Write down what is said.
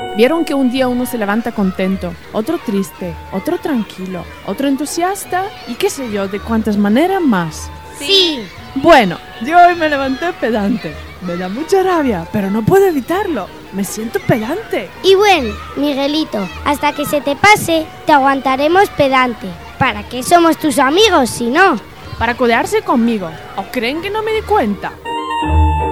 ¿Vieron que un día uno se levanta contento, otro triste, otro tranquilo, otro entusiasta y qué sé yo, de cuántas maneras más? Sí. Bueno, yo hoy me levanté pedante. Me da mucha rabia, pero no puedo evitarlo. Me siento pedante. Y bueno, Miguelito, hasta que se te pase, te aguantaremos pedante. ¿Para qué somos tus amigos si no? Para codearse conmigo. ¿O creen que no me di cuenta?